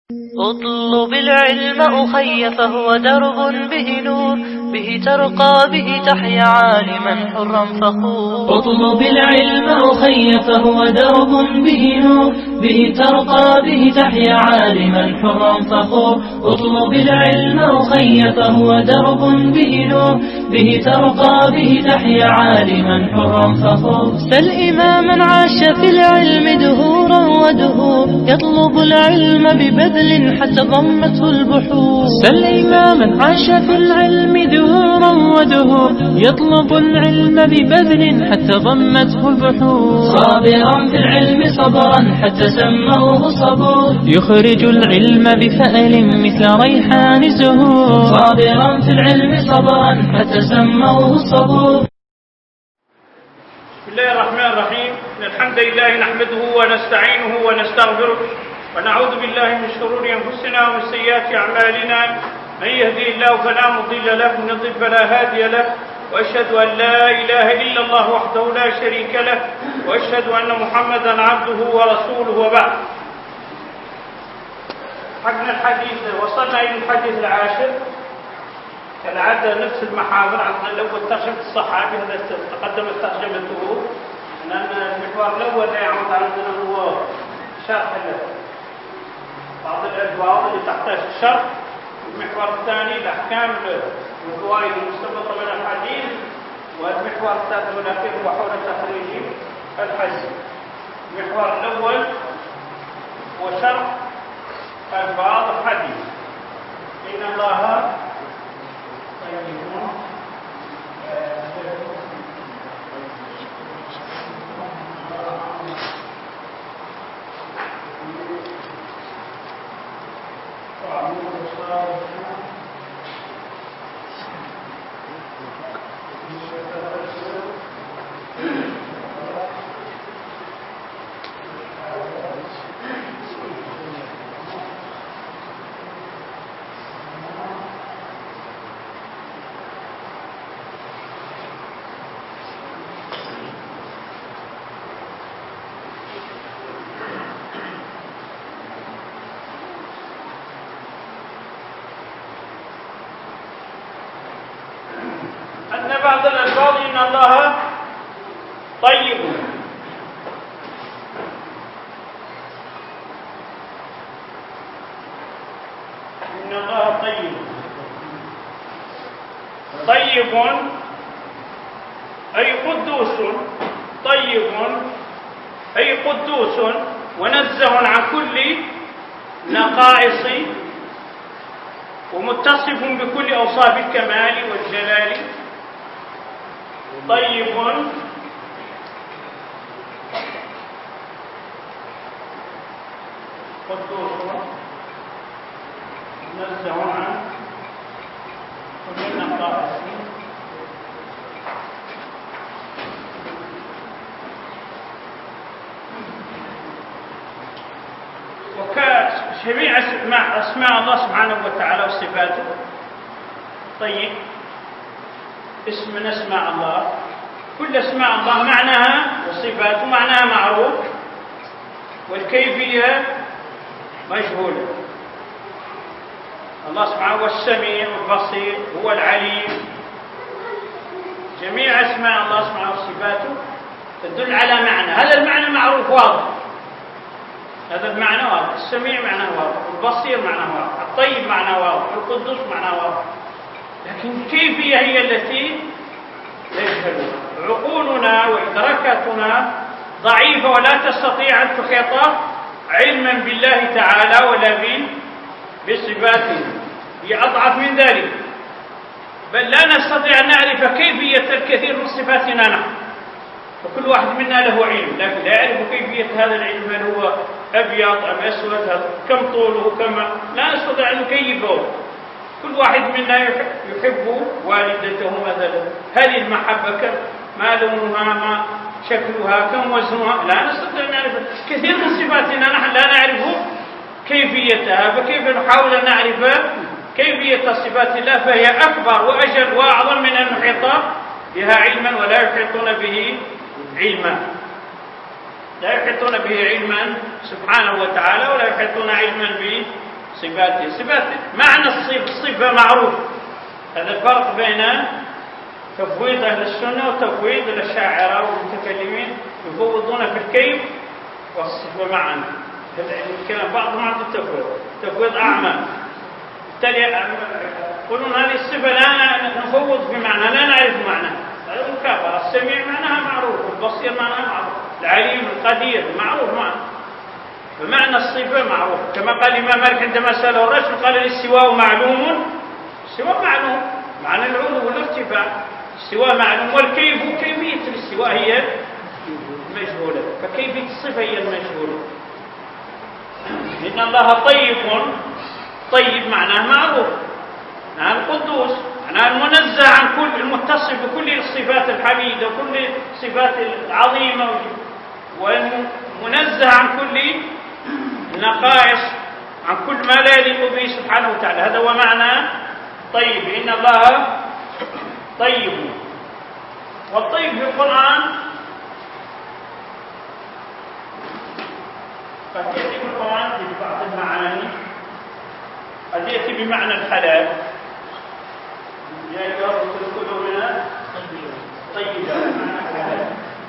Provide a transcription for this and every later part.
اطلب العلم أخي فهو درب به نور، به ترقى به تحيا عالما حرا فخور. اطلب العلم أخي فهو درب به نور، به ترقى به تحيا عالما حرا فخور. اطلب العلم أخي فهو درب به نور، به ترقى به تحيا عالما حرا فخور. سل إماما عاش في العلم دهورا ودهور، يطلب العلم ببذل حتى ضمته البحور. سل إماما عاش في العلم دهورا ودهور، يطلب العلم ببذل حتى ضمته البحور. صابرا في العلم صبرا حتى سموه صبور، يخرج العلم بفأل مثل ريحان الزهور. صابرا في العلم صبرا حتى سموه صبور. بسم الله الرحمن الرحيم. إن الحمد لله نحمده ونستعينه ونستغفره، ونعوذ بالله من شرور أنفسنا ومن سيئات أعمالنا. من يهدي الله فلا مضل له، ومن يضلل فلا هادي له. وأشهد أن لا إله إلا الله وحده لا شريك له، وأشهد أن محمدا عبده ورسوله. وبعد، حقنا الحديث وصلنا إلى الحديث العاشر كالعادة، نفس المحاور. عندنا الأول ترجمة الصحابي، هذا تقدمت ترجمته، لأن المحور الأول لا يعود عندنا هو شرح بعض الألفاظ اللي تحتاج الشرح. المحور الثاني الأحكام والفوائد المستنبطة من الحديث، والمحور الثالث والأخير هو حول تخريج الحديث. المحور الأول هو شرح ألفاظ الحديث. إن الله بعض الألفاظ إن الله طيب. إن الله طيب. طيب أي قدوس، طيب أي قدوس ونزه عن كل نقائص، ومتصف بكل أوصاف الكمال والجلال. طيب قدوس منزه عن كل النقائص. وكجميع أسماء الله سبحانه وتعالى وصفاته. طيب اسم من اسماء الله، كل اسماء الله معناها وصفاته معناها معروف، والكيفية مجهولة. الله سبحانه هو السميع والبصير، هو العليم. جميع اسماء الله سبحانه وصفاته تدل على معنى، هذا المعنى معروف واضح، هذا المعنى واضح. السميع معناه واضح، البصير معناه واضح، الطيب معناه واضح، القدوس معناه واضح. لكن الكيفية هي التي لا يجهلها. عقولنا وإدراكاتنا ضعيفة ولا تستطيع أن تحيط علما بالله تعالى ولا بصفاته، هي أضعف من ذلك. بل لا نستطيع أن نعرف كيفية الكثير من صفاتنا نحن، وكل واحد منا له علم، لكن لا يعرف كيفية هذا العلم، هل هو أبيض أم أسود، كم طوله، كم، لا نستطيع أن نكيفه. كل واحد منا يحب والدته مثلا، هذه المحبة ما لونها، ما شكلها، كم وزنها، لا نستطيع أن نعرف. كثير من صفاتنا نحن لا نعرف كيفيتها، فكيف نحاول أن نعرف كيفية صفات الله؟ فهي أكبر وأجل وأعظم من أن نحيط بها علما، ولا يحيطون به علما. لا يحيطون به علما سبحانه وتعالى، ولا يحيطون علما صفاته معنى الصفة معروف. هذا الفرق بين تفويض أهل السنة وتفويض الأشاعرة والمتكلمين، يفوضون في الكيف والصفة معا. الكلام بعضهم عنده تفويض أعمى، يقولون هذه الصفة لا نفوض في معنى، لا نعرف معنى. هذا مكابرة. السميع معناها معروف، البصير معناها معروف، العليم القدير معروف معنى. فمعنى الصفة معروف، كما قال الإمام مالك عندما سأله الرجل قال الاستواء معلوم. الاستواء معلوم، معنى العلو والارتفاع. الاستواء معلوم، والكيف كيفية الاستواء هي مجهولة، فكيفية الصفة هي المجهولة. إن الله طيب معناه معروف، معناه القدوس، معناه المنزه عن كل، المتصف بكل الصفات الحميدة وكل الصفات العظيمة، والمنزه عن كل النقائص، عن كل ما لا يليق به سبحانه وتعالى. هذا هو معنى طيب. إن الله طيب. والطيب في القرآن قد يأتي في القرآن في بعض المعاني، قد يأتي بمعنى الحلال، يا أيها الرسل كلوا من طيبات، معنى الحلال.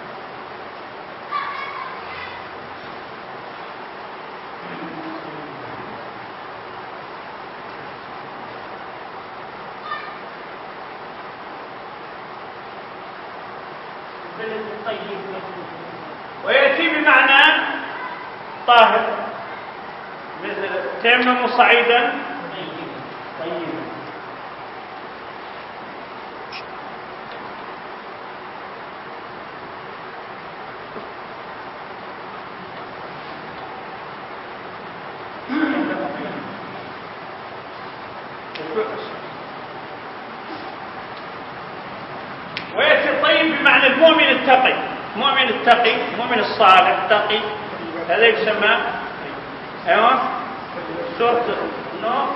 ويأتي بمعنى طاهر، مثل تيمم صعيدا طيبا. ويأتي الطيب بمعنى المؤمن التقي، المؤمن الصالح التقي، هذا يسمى ايوه سورة النور.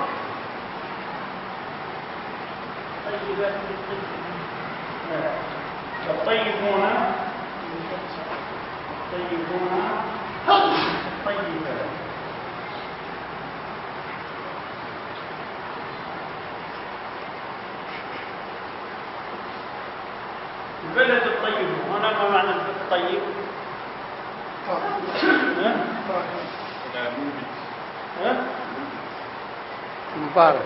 الطيبون الطيبات. البلد الطيب، هنا ما معنى الطيب؟ مبارك.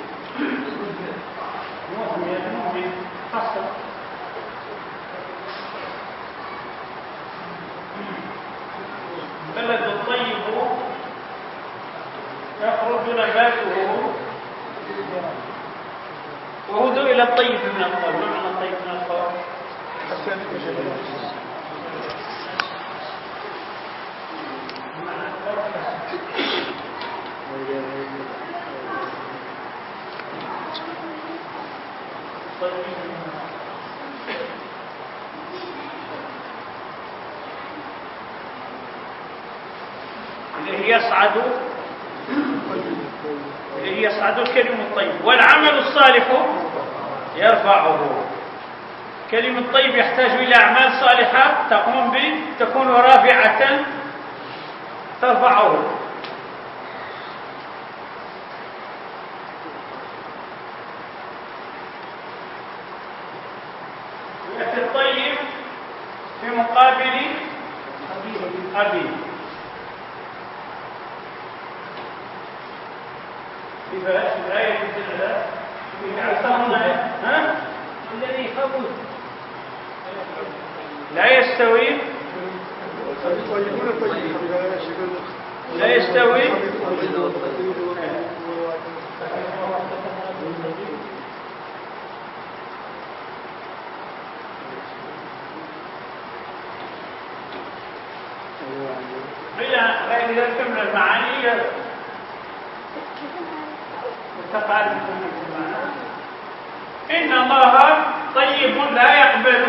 البلد الطيب يخرج نباته وهدوا إلى الطيب من القول. ما معنى الطيب من القول؟ إليه يصعد الكلم الطيب والعمل الصالح يرفعه. الكلم الطيب يحتاج إلى أعمال صالحة تقوم به، تكون رافعة ترفعه. يأتي الطيب في مقابل أبي. الآية الذي يفوز لا يستوي غير ذلك من المعاني متقارب. إن الله طيب لا يقبل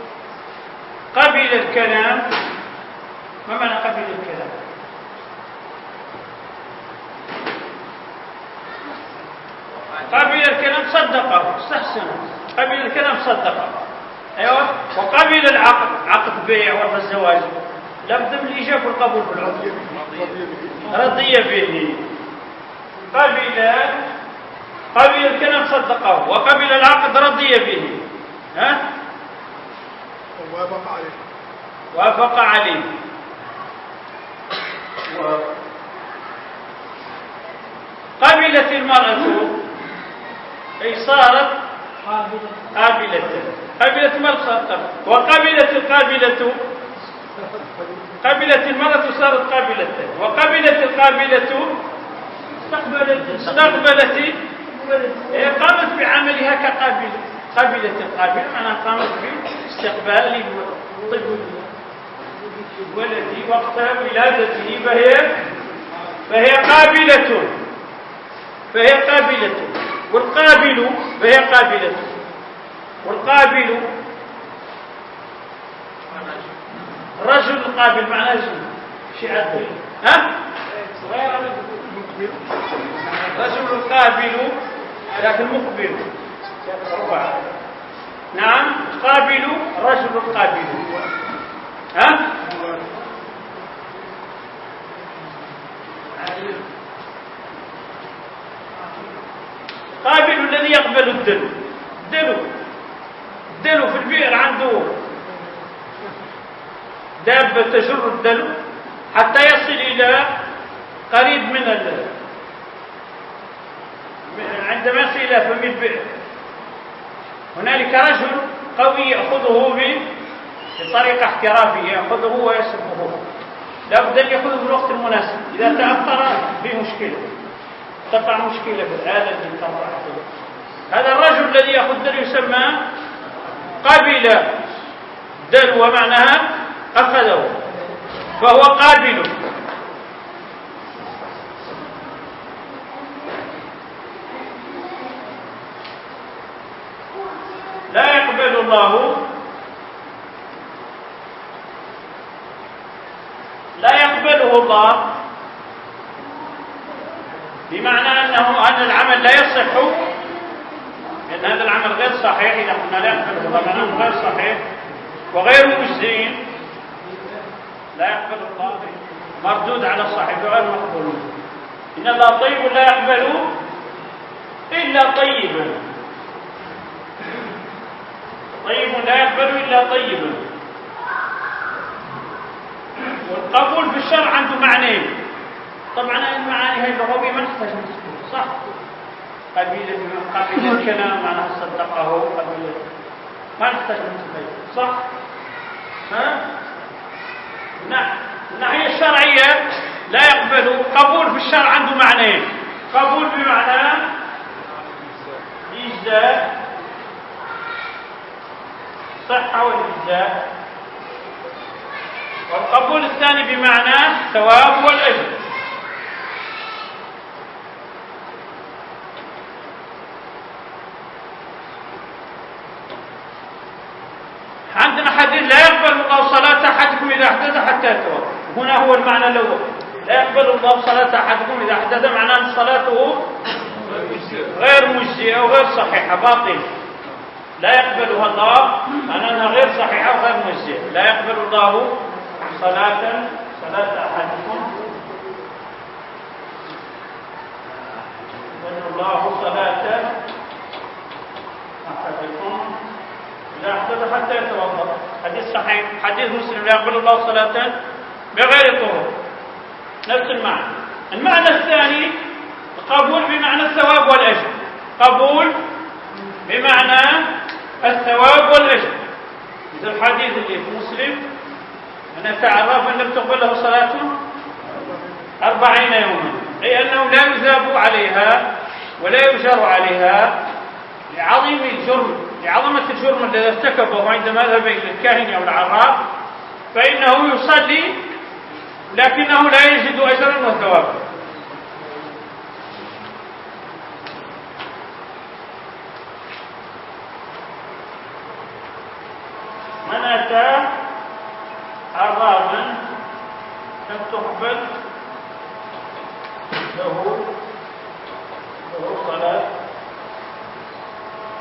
قبل الكلام. ما معنى قبل الكلام؟ قبل الكلام صدقه، استحسنه، قبل الكلام صدقه. ايوه. وقبل العقد، عقد بيع ولا الزواج، لابد من الايجاب والقبول في العقد. رضي به. قبل الكلام صدقه، وقبل العقد رضي به. ها؟ وافق عليه. قبلت المرأة، أي صارت قابلة. قبلت المرأة وقبلت القابلة. قبلت المرأة صارت قابلة، وقبلت القابلة استقبلت. قامت بعملها كقابلة. قبلت القابلة معناها قامت باستقبال الولد وقت ولادته، فهي قابلة. والقابل فهي قابلة. والقابل الرجل القابل معناه شيء عدل. ها؟ رجل القابل لكن مقبل. نعم. قابل رجل القابل. ها؟ قابل الذي يقبل الدلو. الدلو في البئر عنده دابة تجر الدلو حتى يصل إلى قريب من عندما يصل إلى فم البئر هنالك رجل قوي يأخذه بطريقة احترافية، يأخذه ويسبه. لابد أن يأخذه في الوقت المناسب، إذا تأخر في مشكلة، تقع مشكلة في الآلة التي تمر. هذا الرجل الذي يأخذ دلو يسمى قابل دلو، ومعناها أخذه، فهو قابل. لا يقبل الله، لا يقبله الله، بمعنى أن العمل لا يصح، لأن هذا العمل غير صحيح. إذا قلنا لا يقبله الله معناه غير صحيح وغير مجزي. لا يقبل الله مردود على صاحبه غير مقبول. إن الله طيب لا يقبل إلا طيبا. طيب لا يقبل إلا طيبا. والقبول في الشرع عنده معنيين. طبعا المعاني هي اللغوية ما نحتاج نذكرها، صح؟ قبيل الكلام معناها صدقه، قبيل ما نحتاج نذكرها، صح؟ ها؟ الناحية الشرعية لا يقبل. قبول في الشرع عنده معنيين. قبول بمعنى إجزاء، صحة والإجزاء. والقبول الثاني بمعنى الثواب والأجر. عندنا حديث لا يقبل الله صلاة أحدكم إذا أحدث حتى يتوضأ. هنا هو المعنى الأول. لا يقبل الله صلاة أحدكم إذا أحدث، معناه أن صلاته غير مجزئة وغير صحيحة، باطل. لا يقبلها الله معناه أنها غير صحيحة وغير مجزئة. لا يقبل الله صلاة أحدكم، يقبل الله صلاة أحدكم إذا أحدث حتى يتوضأ. حديث صحيح، حديث مسلم. لا يقبل الله صلاة بغير طهور. نفس المعنى. المعنى الثاني قبول بمعنى الثواب والأجر. قبول بمعنى الثواب والأجر. مثل الحديث اللي في مسلم: من تعرف أن لم تقبل له صلاة 40 يوما، أي أنه لا يثاب عليها ولا يجر عليها لعظيم الجرم، لعظمة الجرم الذي ارتكبه عندما ذهب إلى الكاهن أو العراف، فإنه يصلي لكنه لا يجد أجرا وثوابا. من أتى عرافا لم تقبل له صلاة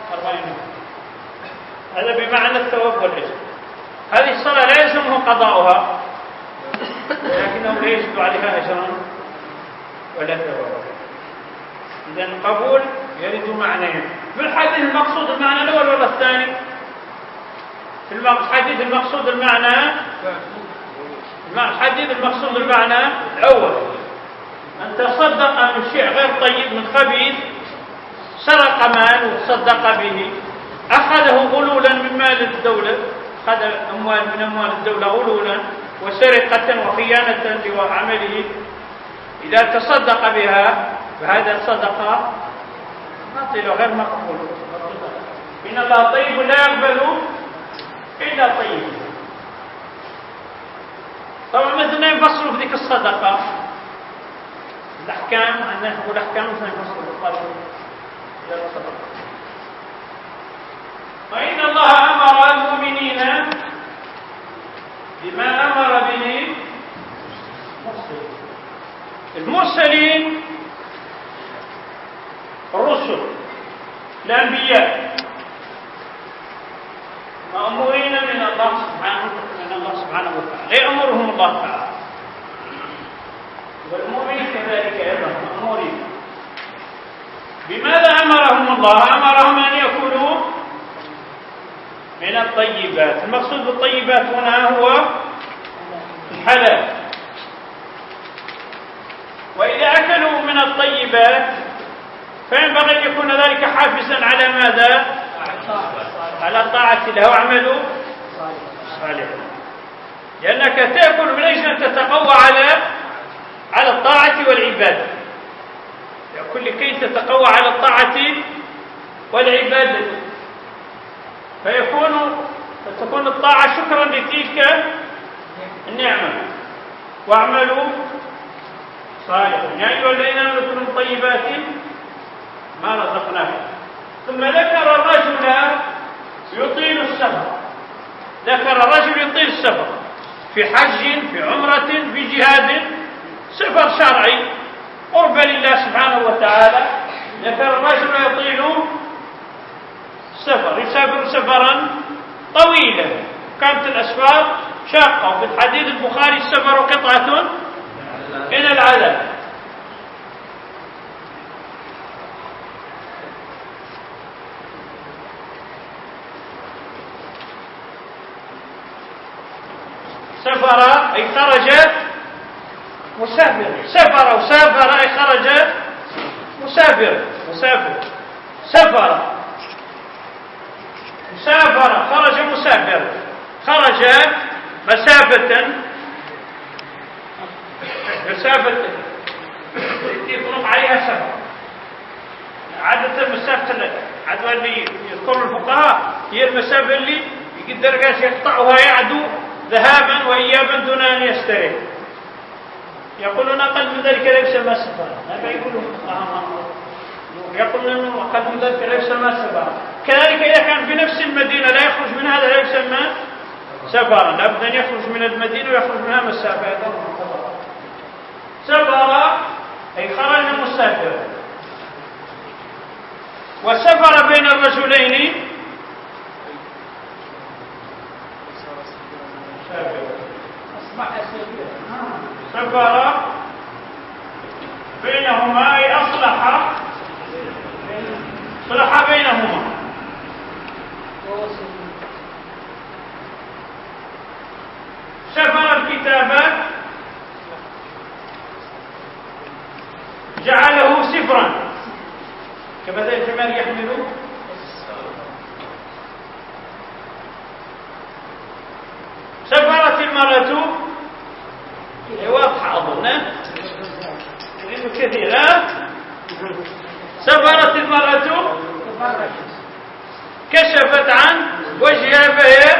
40. هذا بمعنى الثواب والأجر. هذه الصلاة لا يلزمه قضاؤها، لكنه لا يجد عليها أجرا ولا ثواب. إذا القبول يرد معنيين. في الحديث المقصود المعنى الأول ولا الثاني؟ في الحديث المقصود المعنى، الحديث المقصود المعنى الأول، أن تصدق من شيء غير طيب من خبيث، سرق مال وتصدق به، أخذه غلولا من مال الدولة، أخذ أموال من أموال الدولة غلولا وسرقة وخيانة لعمله، إذا تصدق بها فهذا صدقة باطلة غير مقبول. إن الله طيب لا يقبل إلا طيب. طبعا مثلنا يفصلوا في ذيك الصدقة الأحكام، عندنا نقول أحكام مثلا يفصلوا إلى الصدقة. وإن الله أمر المؤمنين بما أمر به المرسلين، الرسل الأنبياء مأمورين من الله سبحانه وتعالى، يأمرهم الله تعالى، والمؤمنين كذلك أيضا مأمورين. بماذا أمرهم الله؟ أمرهم أن يأكلوا من الطيبات. المقصود بالطيبات هنا هو الحلال. وإذا أكلوا من الطيبات فينبغي أن يكون ذلك حافزا على ماذا؟ على طاعة الله واعملوا صالحا، لأنك تأكل من أجل أن تتقوى على الطاعة والعبادة، يأكل لكي تتقوى على الطاعة والعبادة، فتكون الطاعة شكرا لتلك النعمة. واعملوا صالحا يا أيها الذين آمنوا كلوا من طيبات ما رزقناكم. ثم ذكر الرجل يطيل السفر، ذكر الرجل يطيل السفر في حج، في عمرة، في جهاد، سفر شرعي قرب لله سبحانه وتعالى. ذكر الرجل يطيل السفر، يسافر سفرا طويلا، كانت الأسفار شاقة. وفي الحديث البخاري السفر قطعة من العذاب. سفر أي خرج مسافر، سفر وسافر أي خرج مسافر، سفر مسافر، خرج مسافر، خرج مسافة يطلق عليها سفر. عادة المسافة عادة اللي يذكر الفقهاء هي المسافة اللي يقدر قاس يقطعها يعدو ذهابا وإيابا دون أن يستريح. يقولون أقل من ذلك لا يسمى سفرا. هذا يقولون أقل من ذلك لا يسمى سفرا. كذلك إذا كان في نفس المدينة لا يخرج من هذا لا يسمى سفرا، لابد أن يخرج من المدينة ويخرج منها مسافة. سفر أي خرج مسافر. وسفر بين الرجلين سفر بينهما أي أصلح بينهما. سفر الكتابات جعله سفرا كمثل الحمار يحمل سفرت المرأة واضحة أظن كثيرة. سفرت المرأة كشفت عن وجهها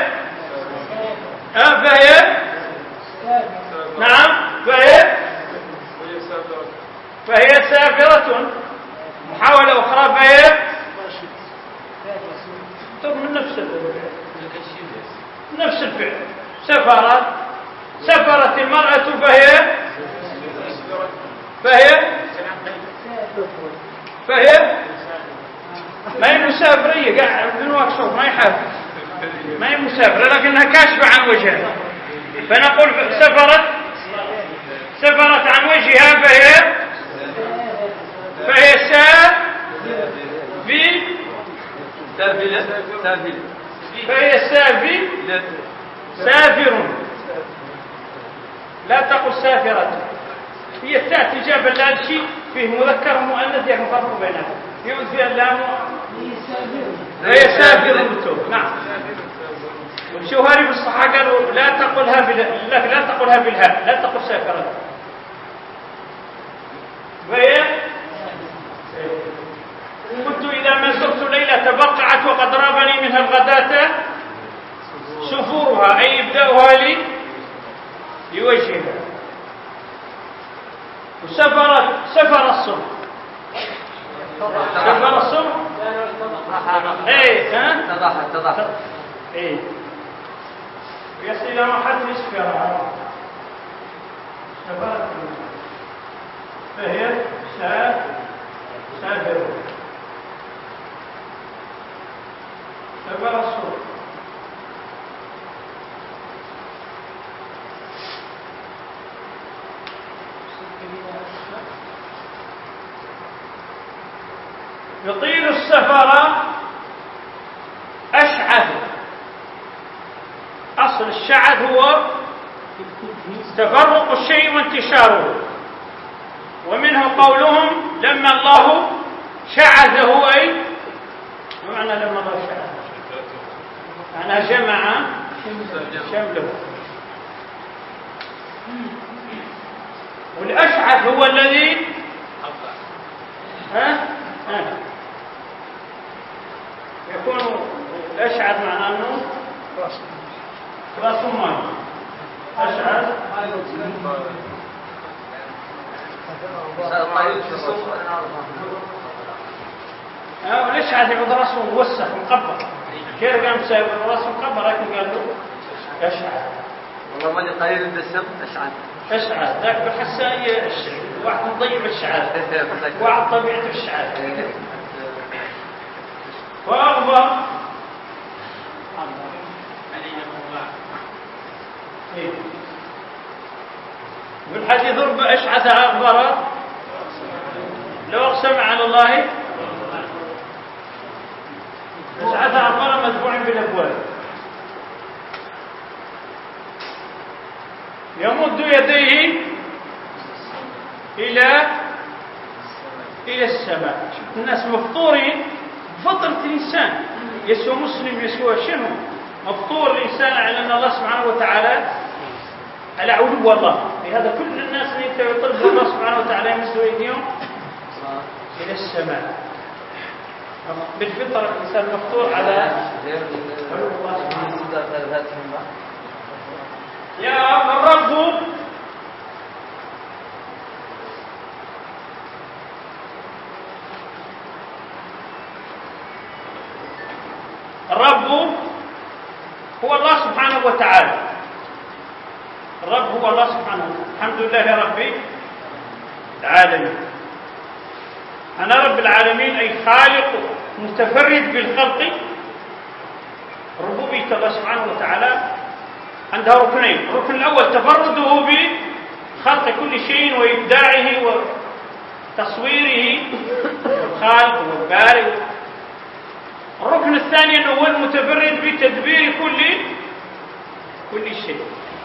فهي سافرة. محاولة أخرى فهي من نفس الفعل. سفرت المرأة فهي ما هي مسافرية قاعد من واكشوف ما يحب، ما هي مسافرة لكنها كاشفة عن وجهها، فنقول سفرت عن وجهها فهي سافر. لا تقل سافرة، هي تأتي جاب اللام شيء فيه مذكر ومؤنث يعني مفرق بينهم، يعود فيها اللام هي سافر. نعم. والشوهري بالصحة قالوا لا تقلها بالهاء، لا تقل سافرة. وهي كنت إذا ما زرت ليلة تبقعت وقد رابني منها الغداة سفورها، أي يبدأها لي لوجهها. سفر الصبح اتضح يصل إلى محل اسفرها فهي سافر الصبح. يطيل السفر أشعث. أصل الشعث هو تفرق الشيء وانتشاره، ومنه قولهم لما الله شعثه، أي معنى لما الله شعث معنى جمع شمله. والأشعث هو الذي يكون الأشعث معناه أنه راس ماي. أشعث الأشعث يعود راسه موسخ مقبر، كيف قام سايب راسه مقبر لكن قال له أشعث. والله ماني قليل الدسم أشعث ذاك بالحساسية واحد مضيع الشعر، واحد طبيعة الشعر. وأغبر والحديث ضرب أشعث أغبر لو أقسم على الله أشعث أغبر مدفوع بالأبواب. يمد يديه إلى السماء. شوف الناس مفطورين بفطرة الإنسان، يسوى مسلم يسوى شنو، مفطور الإنسان على أن الله سبحانه وتعالى على علو الله. لهذا كل الناس اللي يطلبوا الله سبحانه وتعالى يمسوا أيديهم إلى السماء. بالفطرة الإنسان مفطور على علو الله سبحانه وتعالى. يا الرب هو الله سبحانه وتعالى. الرب هو الله سبحانه وتعالى. الحمد لله رب العالمين. أنا رب العالمين أي خالق متفرد بالخلق. ربوبية الله سبحانه وتعالى عندها ركنين. الركن الأول تفرده بخلق كل شيء وإبداعه وتصويره، الخالق والبارئ. الركن الثاني أنه هو المتفرد بتدبير كل شيء،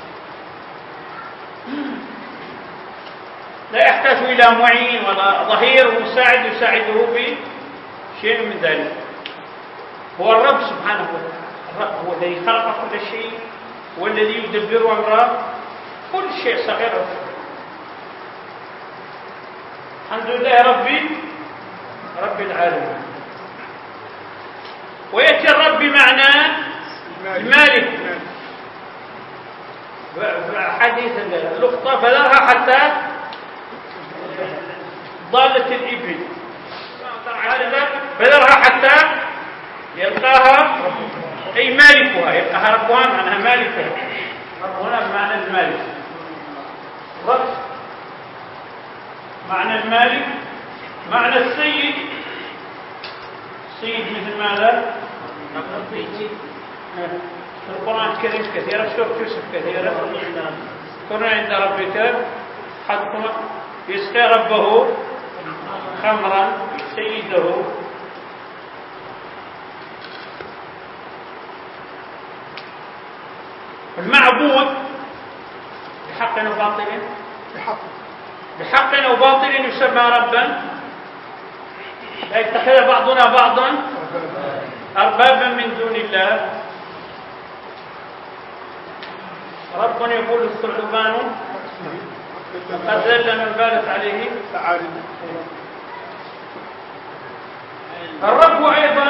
لا يحتاج إلى معين ولا ظهير ومساعد يساعده بشيء من ذلك. هو الرب سبحانه وتعالى. الرب هو الذي خلق كل شيء والذي يدبر أمر كل شيء صغير أو كبير. الحمد لله رب العالمين. ويأتي الرب بمعنى المالك. حديث اللقطة فذرها حتى ضالة الإبل، فذرها حتى يلقاها أي مالكها، يلقاها ربها معناها مالكها. رب هنا بمعنى المالك. رب معنى المالك، معنى السيد صيد مثل ماذا؟ في القرآن الكريم كثيرة، سورة يوسف كثيرة. كن عند ربك حتى يسقي ربه خمرا سيده. المعبود بحق أو باطل؟ بحق أو باطل يسمى ربا. لا يتخذ بعضنا بعضا أربابا من دون الله. رب يقول الثعلبان قد ذل من بالت عليه. الرب أيضا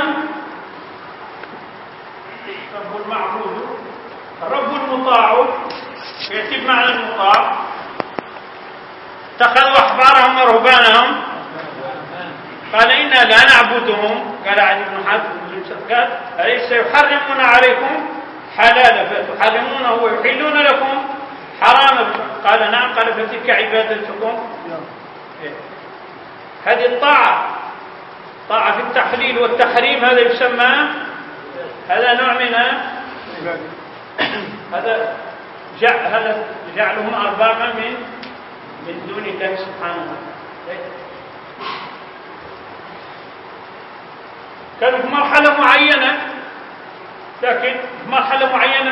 رب المعبود، الرب المطاع يأتي بمعنى المطاع. اتخذوا أحبارهم ورهبانهم قال إنا لا نعبدهم. قال علي بن حاتم قال أليس يحرمون عليكم حلالا فتحرمونه ويحلون لكم حراما؟ قال نعم. قال فتلك عبادتكم. هذه الطاعة، طاعة في التحليل والتحريم، هذا يسمى، هذا نوع من هذا جعلهم أربابا من دون الله سبحانه وتعالى. كانوا في مرحلة معينة، لكن في مرحلة معينة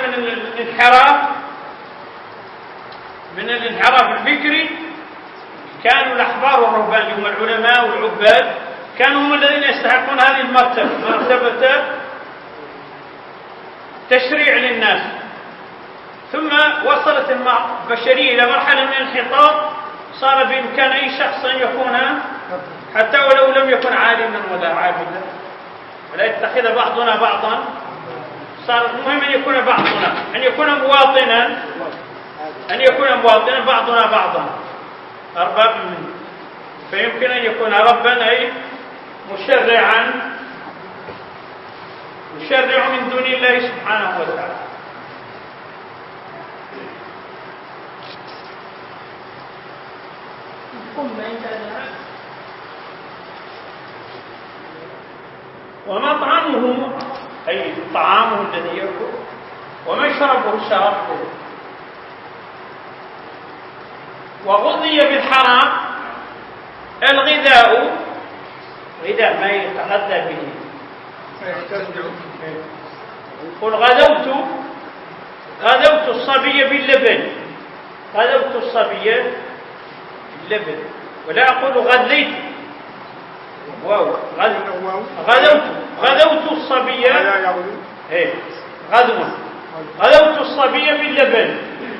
من الانحراف الفكري كانوا الأحبار والرهبان اللي هم العلماء والعباد كانوا هم الذين يستحقون هذه المرتبة، مرتبة تشريع للناس. ثم وصلت البشرية إلى مرحلة من الانحطاط، صار بإمكان أي شخص أن يكون حتى ولو لم يكن عالما ولا عابدا، ولا يتخذ بعضنا بعضا. صار المهم أن يكون بعضنا، أن يكون مواطنا بعضنا بعضا أرباب منه. فيمكن أن يكون ربا أي مشرع من دون الله سبحانه وتعالى. ومطعمه أي طعامه الذي يأكل، ومشربه شرابه. وغذي بالحرام، الغذاء غذاء ما يتغذى به. قل غذوت الصبي باللبن، غذوت الصبي باللبن، ولا أقول غذيت. غذوت الصبي غذوت الصبي باللبن.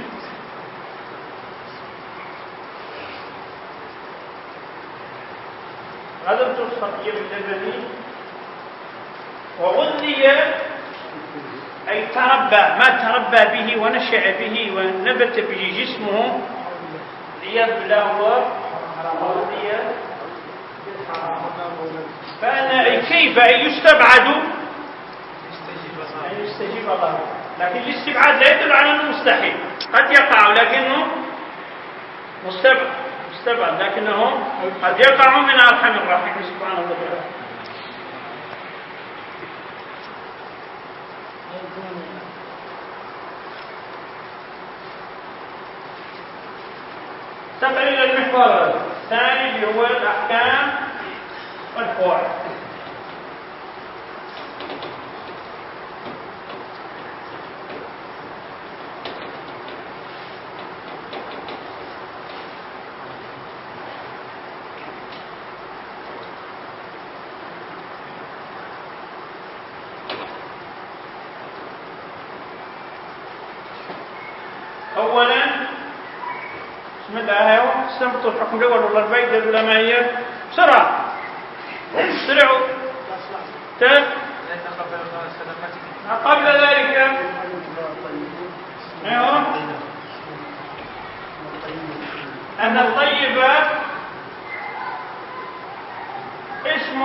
غذوت الصبي باللبن. وغذي أي تربى، ما تربى به ونشأ به ونبت به جسمه، عياذ بالله. هو غذي بالحرام. فأنا كيف أن يستبعد أن يستجيب الله، لكن الاستبعاد لا يدل على أنه مستحيل، قد يقع لكنه مستبعد، لكنه قد يقع من أرحم الراحمين سبحانه وتعالى. انتقل إلى المحور الثاني اللي هو الأحكام والفوائد. أولا بسم الله، استنبطوا الحكم الأول ولا البيض العلمائية بسرعة، سرعوا. قبل ذلك أن الطيب اسم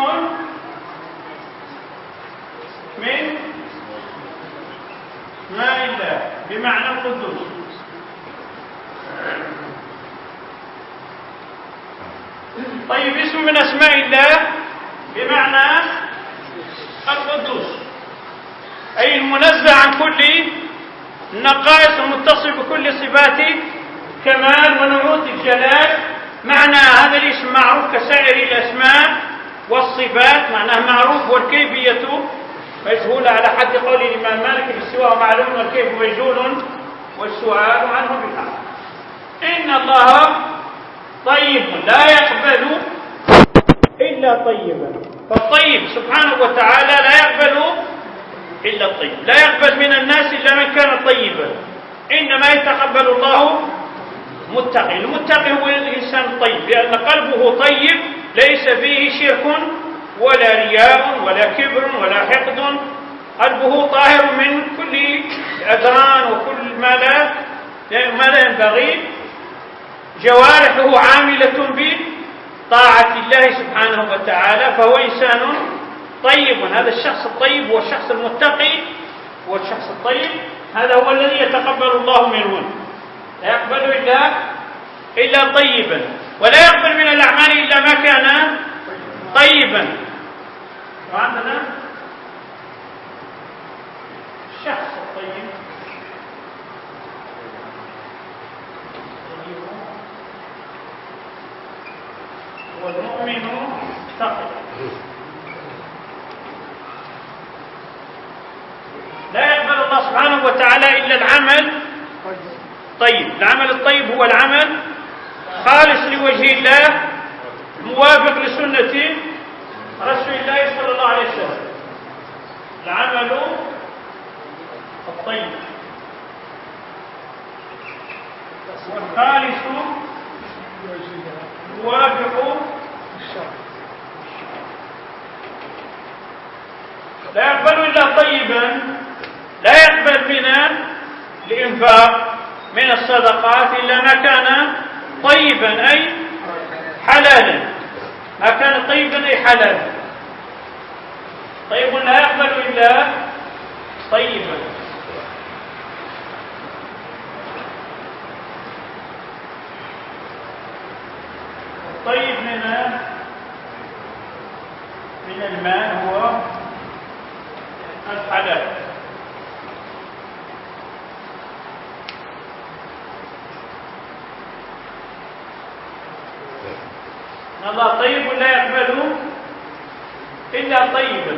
من ماء الله بمعنى القدوس. طيب اسم من أسماء الله بمعنى القدوس، أي المنزه عن كل النقائص المتصف بكل صفات كمال ونعوت الجلال. معنى هذا الاسم معروف كسائر الأسماء والصفات، معناه معروف والكيفية مجهولة على حد قول الإمام مالك الاستواء معلوم والكيف مجهول والسؤال عنه بالحق. إن الله طيب لا يقبل إلا طيبا، فالطيب سبحانه وتعالى لا يقبل إلا الطيب، لا يقبل من الناس إلا من كان طيبا، إنما يتقبل الله متقي. المتقي هو الإنسان الطيب لأن قلبه طيب ليس فيه شرك ولا رياء ولا كبر ولا حقد، قلبه طاهر من كل الأدران وكل ما لا ينبغي، جوارحه عاملة بطاعة الله سبحانه وتعالى، فهو إنسان طيب. هذا الشخص الطيب هو الشخص المتقي، هو الشخص الطيب، هذا هو الذي يتقبل الله منه، لا يقبل إلا طيبا، ولا يقبل من الأعمال إلا ما كان طيبا. وعندنا الشخص الطيب والمؤمن تقي. لا يقبل الله سبحانه وتعالى إلا العمل طيب. العمل الطيب هو العمل خالص لوجه الله موافق لسنة رسول الله صلى الله عليه وسلم. العمل الطيب والخالص موافق لا يقبل إلا طيبا، لا يقبل منا الإنفاق من الصدقات إلا ما كان طيبا أي حلالا، ما كان طيبا أي حلالا. طيب لا يقبل إلا طيبا. الطيب من الماء هو الحلال. الله طيب لا يقبل إلا طيبا.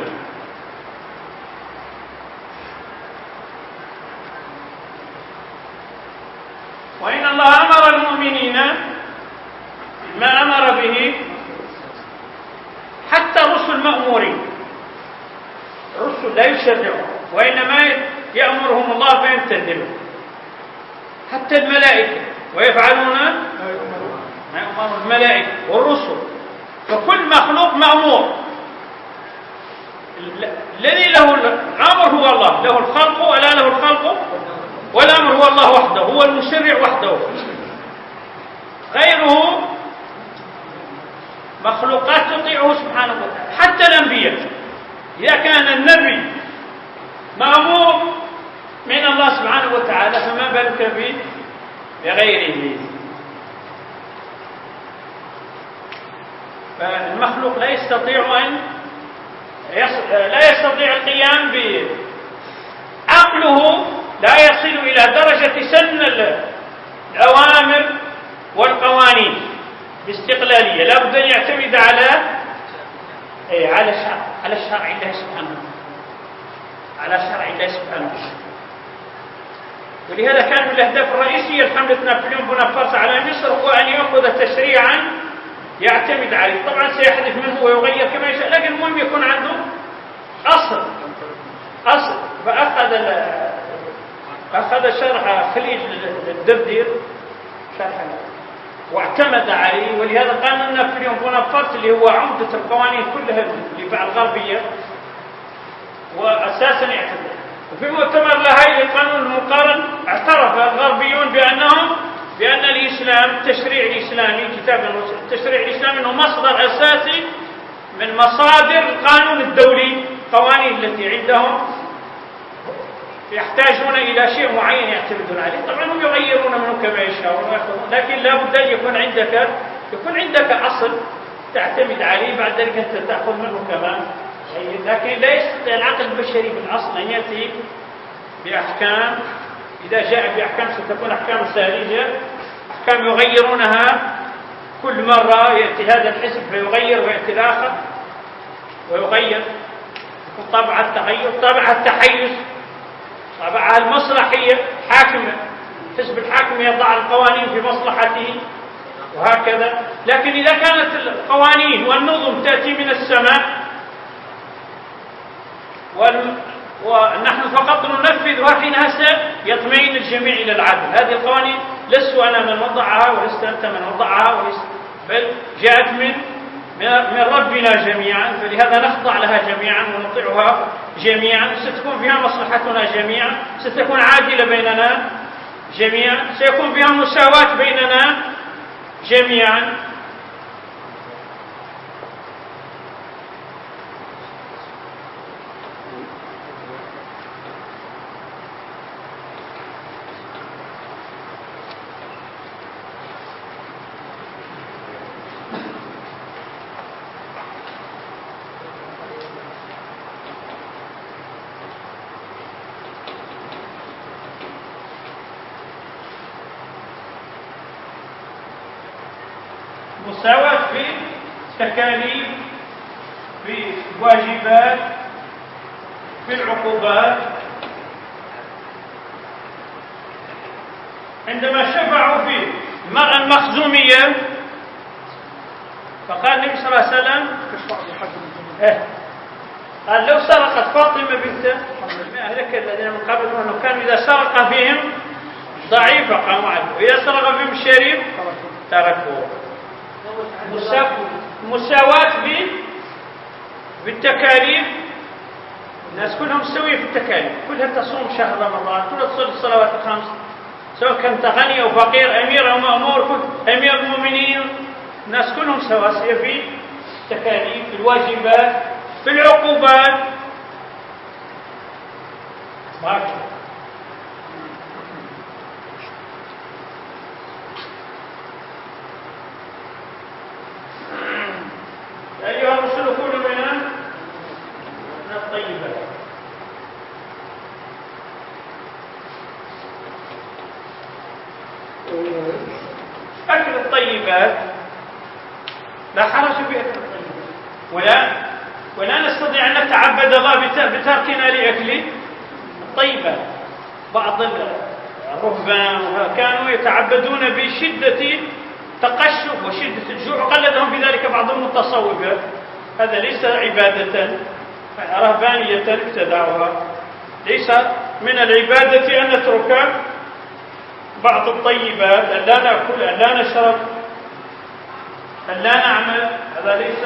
وإن الله أمر المؤمنين ما أمر به، حتى الرسل مأمورين، الرسل لا يشرعون وإنما يأمرهم الله فيمتثلون، حتى الملائكة ويفعلون ما يأمر الملائكة والرسل، فكل مخلوق مأمور. الذي له الأمر هو الله، له الخلق ولا له الخلق والأمر هو الله وحده، هو المشرع وحده، غيره مخلوقات تطيعه سبحانه وتعالى. حتى الأنبياء إذا كان النبي مأمور من الله سبحانه وتعالى فما بالك بغيره. فالمخلوق لا يستطيع القيام بعقله، لا يصل إلى درجة سن الأوامر والقوانين باستقلالية، لا بد أن يعتمد على شرع الله سبحانه، على شرع الله سبحانه. ولهذا كان من الأهداف الرئيسية لحملة نابليون بونابرت على مصر هو أن يأخذ تشريعا يعتمد عليه. طبعا سيحدث منه ويغير كما يشاء، لكن المهم يكون عنده أصل. فأخذ شرح خليل الدردير شرحا واعتمد عليه، ولهذا قانون نابليون بونابرت اللي هو عمدة القوانين كلها اللي بعد الغربية وأساسا يعتمد. وفي مؤتمر لاهاي للقانون المقارن اعترف الغربيون بأن الإسلام التشريع الإسلامي كتاب التشريع الإسلامي أنه مصدر أساسي من مصادر القانون الدولي. القوانين التي عندهم يحتاجون إلى شيء معين يعتمدون عليه، طبعا هم يغيرون منه كما يشاءون، لكن لا بد أن يكون عندك أصل تعتمد عليه، بعد ذلك أنت تأخذ منه كما لكن لا يستطيع العقل البشري بالأصل أن يأتي بأحكام. إذا جاء بأحكام ستكون أحكام سارية، أحكام يغيرونها كل مرة. يأتي هذا الحزب فيغير ويأتي الآخر ويغير. طبع التغير، طبع التحيز، طبع المصلحية. حاكم حزب الحاكم يضع القوانين في مصلحته وهكذا. لكن إذا كانت القوانين والنظم تأتي من السماء ونحن فقط ننفذها، حينها سيطمئن الجميع إلى العدل. هذه القوانين لست أنا من وضعها ولست أنت من وضعها، بل جاءت من ربنا جميعا، فلهذا نخضع لها جميعا ونطيعها جميعا. ستكون فيها مصلحتنا جميعا، ستكون عادلة بيننا جميعا، سيكون فيها مساواة بيننا جميعا. مساواة في التكاليف، في الواجبات، في العقوبات. عندما شفعوا في المرأة المخزومية فقال النبي صلى الله عليه وسلم قال لو سرقت فاطمة بنت أهلك الذين من قبلهم أنه كانوا إذا سرق فيهم ضعيف قاموا عنه، وإذا سرق فيهم الشريف تركوه. مساواة بالتكاليف. الناس كلهم سوية في التكاليف، كلها تصوم شهر رمضان، كلها تصلي الصلوات الخمس، سواء كنت غني أو فقير، أمير أو مأمور، أمير المؤمنين. الناس كلهم سواسية في التكاليف، في الواجبات، في العقوبات. أيها الرسل كلوا من الطيبات. أكل الطيبات لا حرج في أكل الطيبات، ولا نستطيع أن نتعبد الله بتركنا لأكل الطيبات. بعض الرهبان كانوا يتعبدون بشدة تقشف وشدة الجوع، وقلدهم في ذلك بعض المتصوفة. هذا ليس عبادة، رهبانية ابتدعوها. ليس من العبادة أن نترك بعض الطيبات، أن لا نأكل، أن لا نشرب، أن لا نعمل. هذا ليس،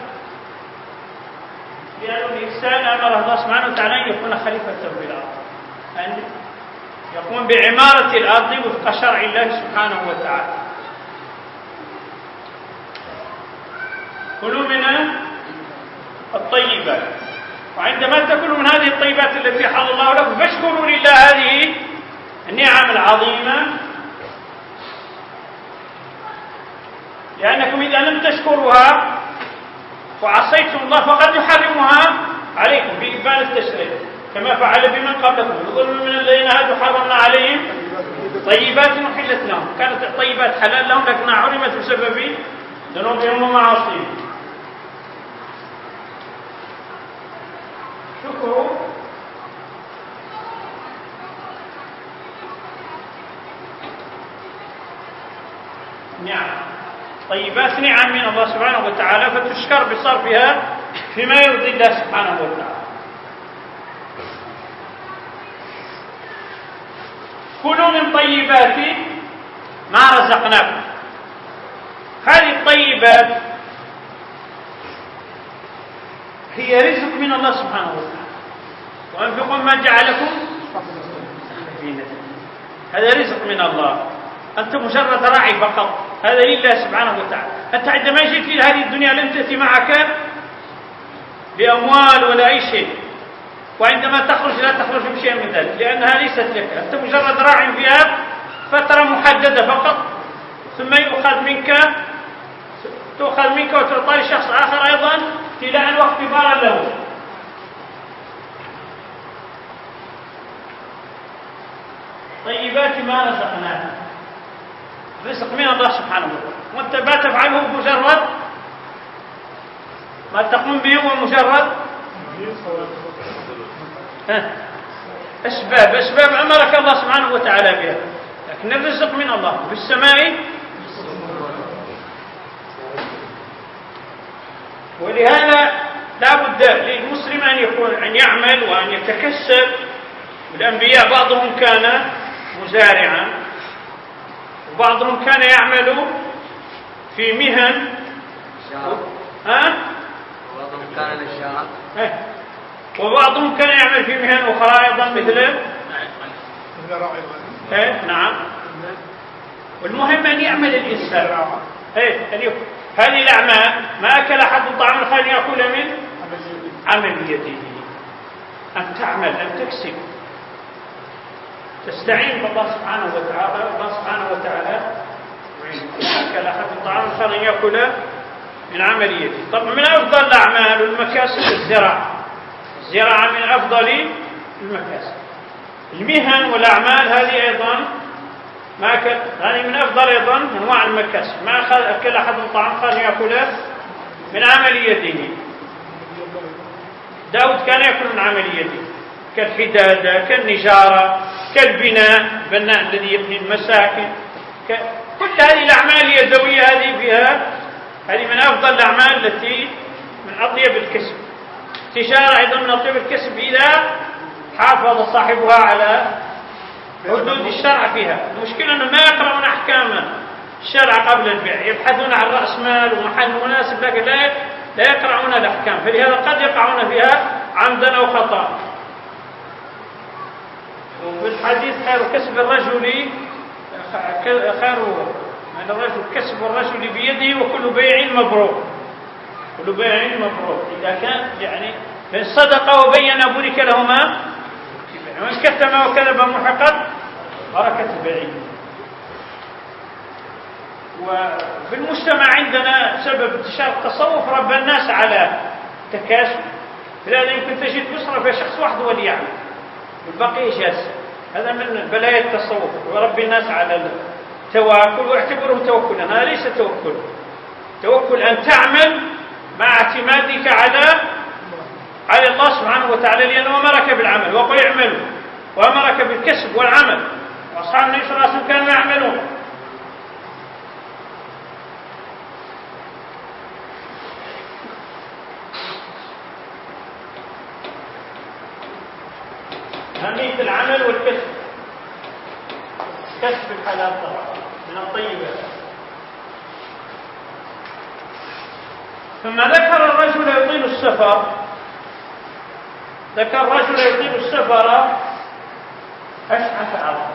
لأن الإنسان أمر الله سبحانه وتعالى أن يكون خليفة في الأرض، أن يقوم بعمارة الأرض وفق شرع الله سبحانه وتعالى. كلوا من الطيبات، وعندما تأكلوا من هذه الطيبات التي حل الله لكم فاشكروا لله هذه النعم العظيمة، لأنكم إذا لم تشكروها وعصيتم الله فقد يحرمها عليكم بإبان التشريع، كما فعل بمن قبلكم. الظلم من الذين هادوا حرمنا عليهم طيبات أحلت لهم. كانت الطيبات حلال لهم لكنها حرمت بسبب ذنوبهم ومعاصيهم. شكروا نعم، طيبات نعم من الله سبحانه وتعالى، فتشكر بصرفها فيما يرضي الله سبحانه وتعالى. كلوا من طيبات ما رزقناكم. هذه الطيبات هي رزق من الله سبحانه وتعالى. وأنفقوا ما جعلكم، هذا رزق من الله. أنت مجرد راعي فقط، هذا لله سبحانه وتعالى. أنت عندما جئت إلى هذه الدنيا لم تأتي معك بأموال ولا أي شيء، وعندما تخرج لا تخرج بشيء من ذلك، لأنها ليست لك. أنت مجرد راعي فيها فترة محددة فقط، ثم تؤخذ منك وتعطى لشخص آخر أيضا ابتلاء واختبارا له. مما رزقناهم. رزق من الله سبحانه وتعالى، وأنت ما تفعله بمجرد ما تقوم به ومجرد أسباب أمرك الله سبحانه وتعالى بها، لكن الرزق من الله. في السماء، ولهذا لا بد للمسلم أن يعمل وأن يتكسب. الأنبياء بعضهم كان مزارعا، وبعضهم كان يعمل في مهن، وبعضهم كان للشارع، وبعضهم كان يعمل في مهن أخرى أيضا مثل نعم. والمهم أن يعمل الإنسان هذه الأعمال. ما أكل أحد طعام خير يأكل من عمل يده. أن تعمل، أن تكسب، تستعين بالله سبحانه وتعالى. الله سبحانه وتعالى ما أكل أحد طعام خير يأكل من عمل يده. طبعا من أفضل الأعمال والمكاسب الزراعة. الزراعة من أفضل المكاسب. المهن والأعمال هذه أيضا هذه من أفضل أيضا أنواع المكاسب. ما أكل أحد طعام خير يأكل من عمل يده. داود كان يأكل من عمل يده، كالحدادة، كالنجارة، كالبناء الذي يبني المساكن. كل هذه الأعمال اليدوية هذه من أفضل الأعمال التي من أطيب الكسب. التجارة أيضا من أطيب الكسب إذا حافظ صاحبها على حدود الشرع فيها. المشكلة أنه ما يقرؤون أحكام الشرع قبل البيع، يبحثون عن رأس مال ومحل مناسب، لكن لا يقرؤون الأحكام، فلهذا قد يقعون فيها عمدا أو خطأ. وفي الحديث خير كسب الرجل كسب الرجل بيده وكل بيع مبرور. كل بيع مبرور إذا كان فإن صدق وبين بورك لهما، وإن كتم وكذب محقت بركة البيع. وفي المجتمع عندنا بسبب انتشار التصوف رب الناس على تكاسل، فلذا يمكن تجد أسرة في شخص واحد هو اللي يعمل والبقية جالس. هذا من بلايا التصوف، ورب الناس على التواكل واعتبره توكلا. هذا ليس توكل أن تعمل مع اعتمادك على الله سبحانه وتعالى، لأنه أمرك بالعمل وقل اعملوا، وأمرك بالكسب والعمل. وأصحاب النبي صلى الله عليه وسلم كانوا يعملون. أهمية العمل والكسب. كسب الحلال طبعا من الطيبات. ثم ذكر الرجل يطيل السفر. ذكر الرجل يطيل السفر أشعث أغبر.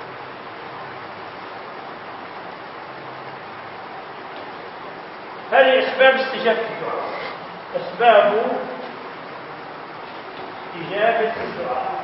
هذه أسباب استجابة الدعاء. أسباب استجابة الدعاء.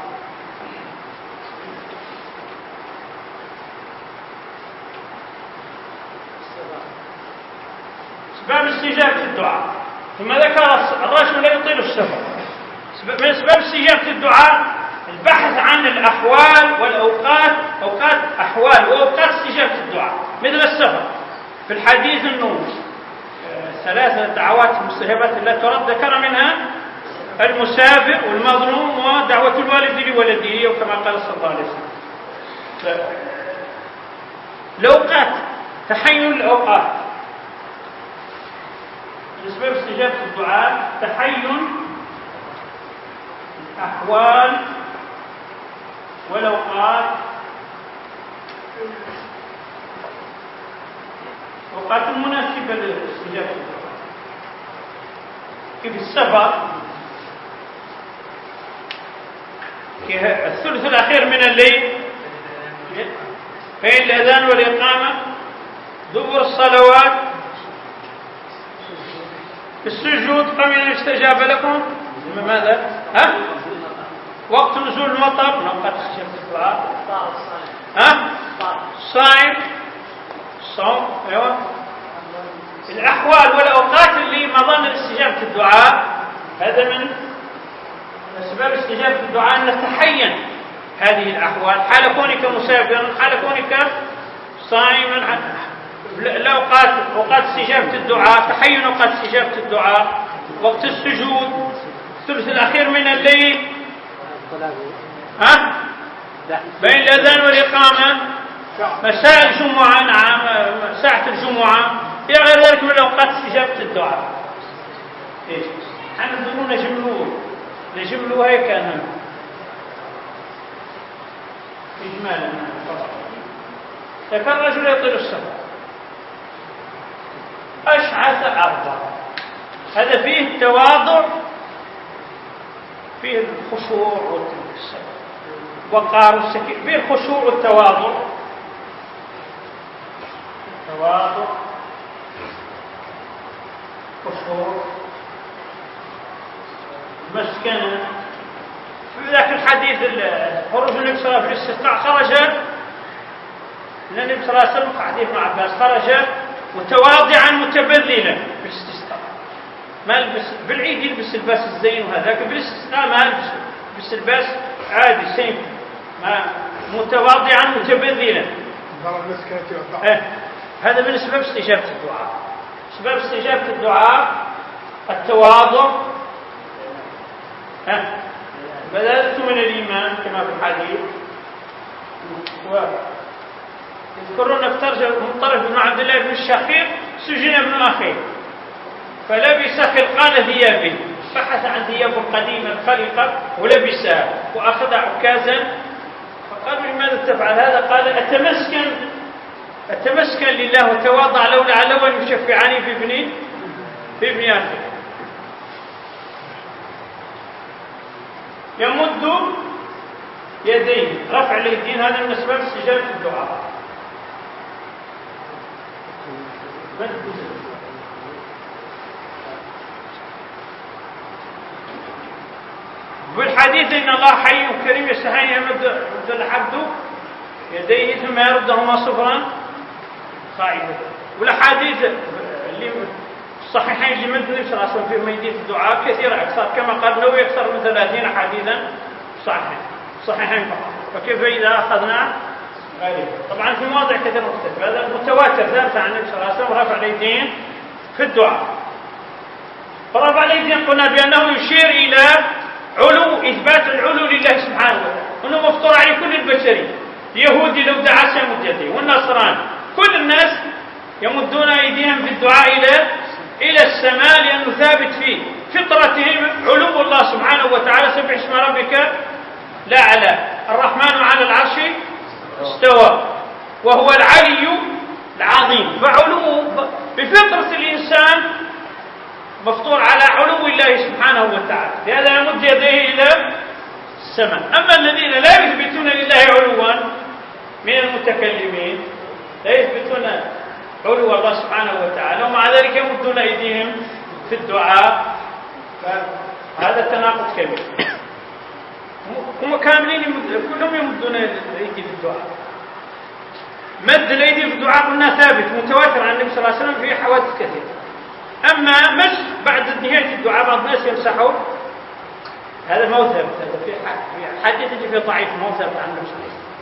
أسباب استجابة الدعاء. ثم ذكر الرجل يطيل السفر. من أسباب استجابة الدعاء البحث عن الأحوال والأوقات، أحوال وأوقات استجابة الدعاء مثل السفر. في الحديث أنه 3 دعوات مستجابات لا ترد، ذكر منها المسافر والمظلوم ودعوة الوالد لولده، وكما قال صلى الله عليه وسلم. الأوقات، تحين الأوقات. أسباب استجابة الدعاء تحين الأحوال والأوقات. أوقات مناسبة لاستجابة الدعاء. كيف السفر، الثلث الأخير من الليل، بين الأذان والإقامة، دبر الصلوات، السجود قبل أن يستجاب لكم. ماذا؟ وقت نزول المطر من أوقات استجابة الدعاء. الصائم، الصوم، أيوة. الأحوال والأوقات اللي مظن استجابة الدعاء، هذا من أسباب استجابة الدعاء أن نتحين هذه الأحوال، حال كونك مسافرا، حال كونك صائما، أوقات استجابة الدعاء، تحين أوقات استجابة الدعاء، وقت السجود، الثلث الأخير من الليل، بين الأذان والإقامة، مساء الجمعة، نعم ساعة الجمعة، إلى غير ذلك من أوقات استجابة الدعاء. إيش؟ حنا نظنون نجملوها هيك أنا إجمالا. كان رجل يطيل السفر أشعث أغبر، هذا فيه التواضع، فيه الخشوع وقار السكين، فيه الخشوع والتواضع، خشوع مسكنة. في ذاك الحديث خروج النبي صلى الله عليه وسلم في الاستسقاء، خرج النبي صلى الله عليه وسلم في حديث ابن عباس، خرج متواضعا متبذلا في الاستسقاء، ما لبس بالعيد يلبس اللباس الزين، وهذاك بالاستسقاء ما لبس اللباس عادي سيف، ما متواضعا متبذلا. هذا من اسباب استجابة الدعاء. اسباب استجابة الدعاء التواضع، بدأت من الإيمان كما في الحديث. يذكرون في ترجمة مطرف بن عبد الله بن الشخير، سجن ابن أخيه فلبس خلقان ثيابه، بحث عن ثيابه القديمة الخلقة ولبسها، وأخذ عكازا فقال لماذا تفعل هذا؟ قال أتمسكن لله وتواضع له لعله أن يشفعني في ابن أخي. يمد يديه، رفع اليدين، هذا من أسباب استجابة الدعاء. بالحديث إن الله حي كريم يستحي يمد العبد يديه ثم يردهما صفرا صاعدا. والأحاديث اللي الصحيحين اللي مد النبي صلى الله عليه وسلم في ميدان الدعاء كثيرة أكثر، كما قال النووي أكثر من 30 حديثا صحيحين فقط، فكيف إذا أخذنا غيره؟ طبعا في مواضع كثيرة مختلفة. هذا متواتر ثابت عن النبي صلى الله عليه وسلم رفع اليدين في الدعاء. فرفع اليدين قلنا بأنه يشير إلى إثبات العلو لله سبحانه وتعالى، وأنه مفطور عليه كل البشرية. اليهودي لو دعا سيمد يديه، والنصراني كل الناس يمدون أيديهم في الدعاء إلى السماء، لأنه ثابت في فطرتهم علو الله سبحانه وتعالى. سبح اسم ربك الأعلى، الرحمن على العرش استوى وهو العلي العظيم. فعلو بفطرة الإنسان مفطور على علو الله سبحانه وتعالى، لهذا يمد يديه إلى السماء. أما الذين لا يثبتون لله علوا من المتكلمين، لا يثبتون علو الله سبحانه وتعالى ومع ذلك يمدون أيديهم في الدعاء، فهذا تناقض كبير. هم كاملين كلهم يمدون الأيدي في الدعاء. مد الأيدي في الدعاء قلنا ثابت متواتر عن النبي صلى الله عليه وسلم في حوادث كثيرة. أما مس بعد نهاية الدعاء بعض الناس يمسحون، هذا ما هو ثابت، هذا في حديث في ضعيف ما هو ثابت عن النبي صلى الله عليه وسلم.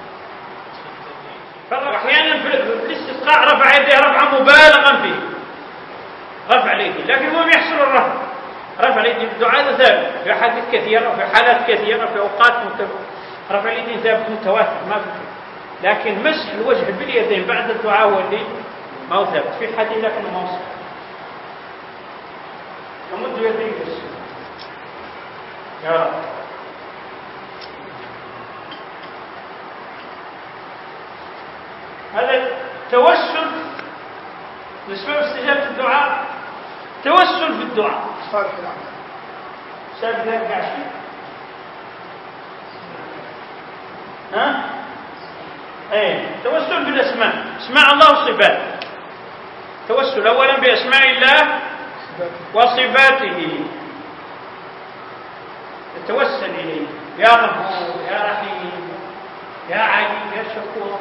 أحيانا في الاستسقاء رفع يديه رفعا مبالغا فيه، رفع اليدين، لكن المهم يحصل الرفع. رفع اليدين في الدعاء هذا ثابت في حديث كثيرة وفي حالات كثيرة في أوقات رفع اليدين ثابت متواتر ما في شيء. لكن مسح الوجه باليدين بعد الدعاء هو اللي ما هو ثابت في حديث، لكن ما هو صحيح. يمد يديه بس يا رب. هذا توسل لسبب استجابة الدعاء، توسل في الدعاء. صالح العمل سابق ذلك عشي توسل بالأسماء، اسماء الله وصفاته. توسل أولا بأسماء الله وصفاته، يتوسل إليه يا غفور يا رحيم يا عليم يا شكور.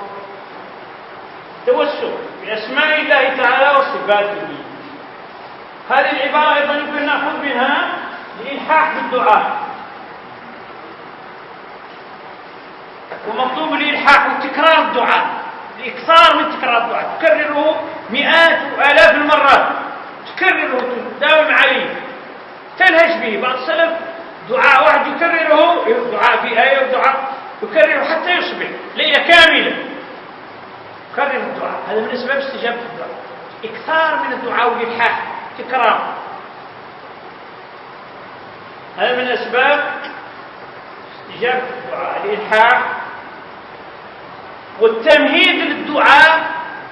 توسل بأسماء الله تعالى وصفاته. هذه العبارة أيضا يمكن نأخذ منها الإلحاح بالدعاء. ومطلوب الإلحاح وتكرار الدعاء، الإكثار من تكرار الدعاء، تكرره مئات وآلاف المرات، تكرره تداوم عليه، تنهج به. بعض السلف دعاء واحد يكرره، دعاء في آية ودعاء يكرره حتى يصبح ليلة كاملة يكرر الدعاء. هذا من أسباب استجابة الدعاء، إكثار من الدعاء والإلحاح، تكرار. هذا من أسباب استجابة الدعاء، الإلحاح والتمهيد للدعاء